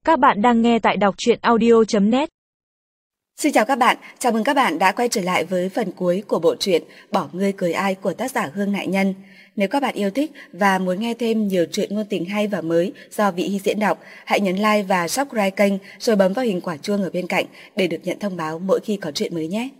Các bạn đang nghe tại đọc truyện audio.net. Xin chào các bạn, chào mừng các bạn đã quay trở lại với phần cuối của bộ truyện Bỏ Ngươi Cười Ai của tác giả Hương Nại Nhân. Nếu các bạn yêu thích và muốn nghe thêm nhiều truyện ngôn tình hay và mới do Vị Hy diễn đọc, hãy nhấn like và subscribe kênh rồi bấm vào hình quả chuông ở bên cạnh để được nhận thông báo mỗi khi có truyện mới nhé.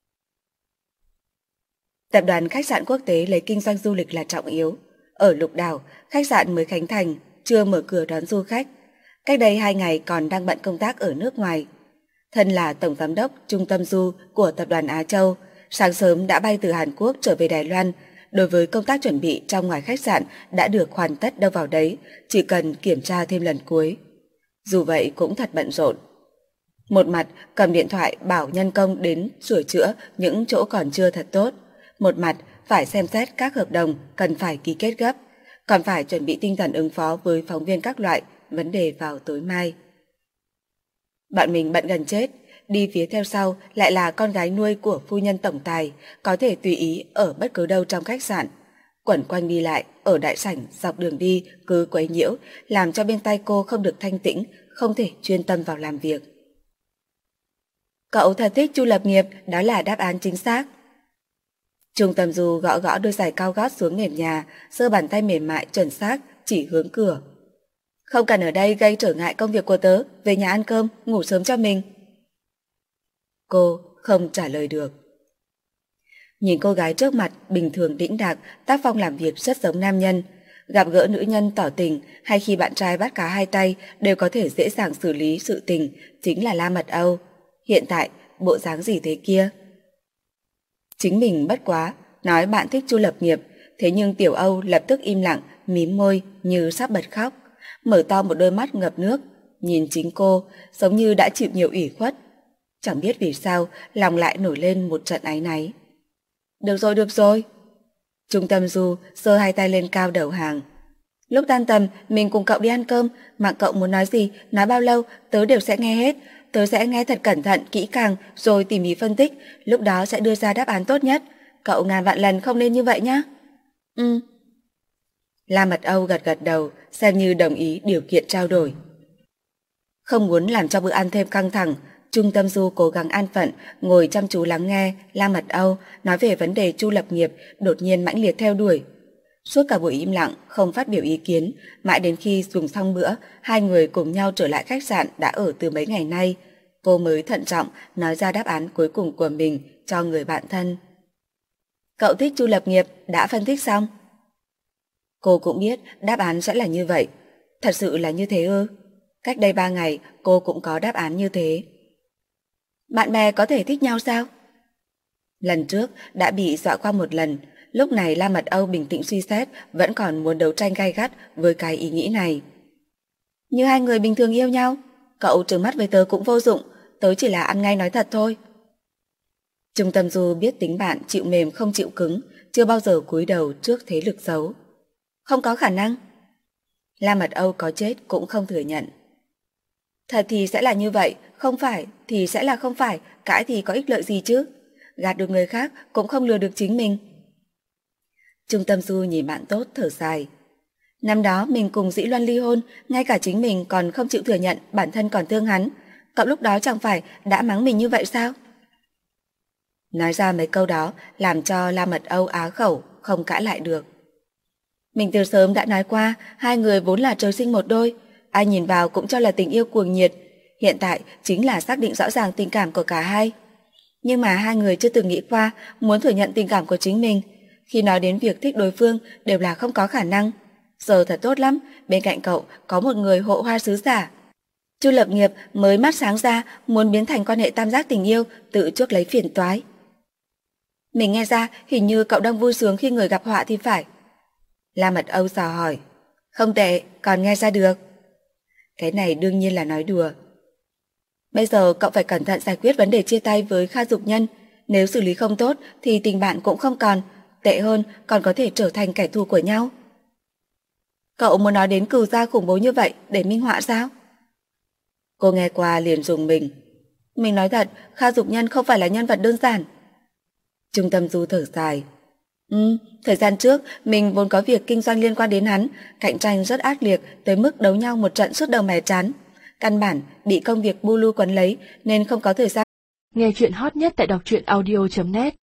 Tập đoàn khách sạn quốc tế lấy kinh doanh du lịch là trọng yếu. Ở Lục Đảo, khách sạn mới khánh thành, chưa mở cửa đón du khách. Cách đây 2 ngày còn đang bận công tác ở nước ngoài. Thân là tổng giám đốc trung tâm du của tập đoàn Á Châu, sáng sớm đã bay từ Hàn Quốc trở về Đài Loan. Đối với công tác chuẩn bị trong ngoài khách sạn đã được hoàn tất đâu vào đấy, chỉ cần kiểm tra thêm lần cuối. Dù vậy cũng thật bận rộn. Một mặt cầm điện thoại bảo nhân công đến sửa chữa những chỗ còn chưa thật tốt, một mặt phải xem xét các hợp đồng cần phải ký kết gấp, còn phải chuẩn bị tinh thần ứng phó với phóng viên các loại vấn đề vào tối mai. Bạn mình bận gần chết, đi phía theo sau lại là con gái nuôi của phu nhân tổng tài, có thể tùy ý ở bất cứ đâu trong khách sạn. Quẩn quanh đi lại, ở đại sảnh, dọc đường đi, cứ quấy nhiễu, làm cho bên tai cô không được thanh tĩnh, không thể chuyên tâm vào làm việc. Cậu thật thích Chu Lập Nghiệp, đó là đáp án chính xác. Trung tâm du gõ gõ đôi giày cao gót xuống nền nhà, giơ bàn tay mềm mại chuẩn xác, chỉ hướng cửa. Không cần ở đây gây trở ngại công việc của tớ, về nhà ăn cơm, ngủ sớm cho mình. Cô không trả lời được. Nhìn cô gái trước mặt bình thường đĩnh đạc, tác phong làm việc rất giống nam nhân. Gặp gỡ nữ nhân tỏ tình hay khi bạn trai bắt cá hai tay đều có thể dễ dàng xử lý sự tình, chính là La Mật Âu. Hiện tại, bộ dáng gì thế kia? Chính mình bất quá, nói bạn thích Chu Lập Nghiệp, thế nhưng Tiểu Âu lập tức im lặng, mím môi như sắp bật khóc, mở to một đôi mắt ngập nước, nhìn chính cô, giống như đã chịu nhiều ủy khuất. Chẳng biết vì sao, lòng lại nổi lên một trận áy náy. Được rồi. Trung tâm du giơ hai tay lên cao đầu hàng. Lúc tan tầm, mình cùng cậu đi ăn cơm, mà cậu muốn nói gì, nói bao lâu, tớ đều sẽ nghe hết. Tớ sẽ nghe thật cẩn thận, kỹ càng, rồi tỉ mỉ phân tích, lúc đó sẽ đưa ra đáp án tốt nhất. Cậu ngàn vạn lần không nên như vậy nhá. La Mật Âu gật gật đầu, xem như đồng ý điều kiện trao đổi. Không muốn làm cho bữa ăn thêm căng thẳng, Trung tâm du cố gắng an phận, ngồi chăm chú lắng nghe La Mật Âu nói về vấn đề Chu Lập Nghiệp, đột nhiên mãnh liệt theo đuổi. Suốt cả buổi im lặng, không phát biểu ý kiến, mãi đến khi dùng xong bữa, hai người cùng nhau trở lại khách sạn đã ở từ mấy ngày nay, cô mới thận trọng nói ra đáp án cuối cùng của mình cho người bạn thân. Cậu thích Chu Lập Nghiệp, đã phân tích xong? Cô cũng biết đáp án sẽ là như vậy. Thật sự là như thế ư? Cách đây 3 ngày cô cũng có đáp án như thế. Bạn bè có thể thích nhau sao? Lần trước đã bị dọa qua một lần, lúc này La Mật Âu bình tĩnh suy xét, vẫn còn muốn đấu tranh gay gắt với cái ý nghĩ này. Như hai người bình thường yêu nhau, cậu trừng mắt với tớ cũng vô dụng, tớ chỉ là ăn ngay nói thật thôi. Trung tâm du biết tính bạn chịu mềm không chịu cứng, chưa bao giờ cúi đầu trước thế lực xấu. Không có khả năng. La Mật Âu có chết cũng không thừa nhận. Thật thì sẽ là như vậy, không phải thì sẽ là không phải, cãi thì có ích lợi gì chứ? Gạt được người khác cũng không lừa được chính mình. Trung tâm du nhìn bạn tốt thở dài. Năm đó mình cùng Dĩ Loan ly hôn, ngay cả chính mình còn không chịu thừa nhận bản thân còn thương hắn. Cậu lúc đó chẳng phải đã mắng mình như vậy sao? Nói ra mấy câu đó làm cho La Mật Âu á khẩu, không cãi lại được. Mình từ sớm đã nói qua, hai người vốn là trời sinh một đôi, ai nhìn vào cũng cho là tình yêu cuồng nhiệt, hiện tại chính là xác định rõ ràng tình cảm của cả hai. Nhưng mà hai người chưa từng nghĩ qua muốn thừa nhận tình cảm của chính mình, khi nói đến việc thích đối phương đều là không có khả năng. Giờ thật tốt lắm, bên cạnh cậu có một người hộ hoa sứ giả. Chu Lập Nghiệp mới mắt sáng ra muốn biến thành quan hệ tam giác tình yêu, tự chuốc lấy phiền toái. Mình nghe ra hình như cậu đang vui sướng khi người gặp họa thì phải. La Mật Âu dò hỏi. Không tệ, còn nghe ra được. Cái này đương nhiên là nói đùa. Bây giờ cậu phải cẩn thận giải quyết vấn đề chia tay với Kha Dục Nhân. Nếu xử lý không tốt thì tình bạn cũng không còn, tệ hơn còn có thể trở thành kẻ thù của nhau. Cậu muốn nói đến cừu gia khủng bố như vậy để minh họa sao? Cô nghe qua liền rùng mình. Mình nói thật, Kha Dục Nhân không phải là nhân vật đơn giản. Trung tâm du thở dài. Thời gian trước mình vốn có việc kinh doanh liên quan đến hắn, cạnh tranh rất ác liệt tới mức đấu nhau một trận suốt đầu mẻ chán. Căn bản bị công việc bu lu quấn lấy nên không có thời gian. Nghe chuyện hot nhất tại đọc truyện audio.net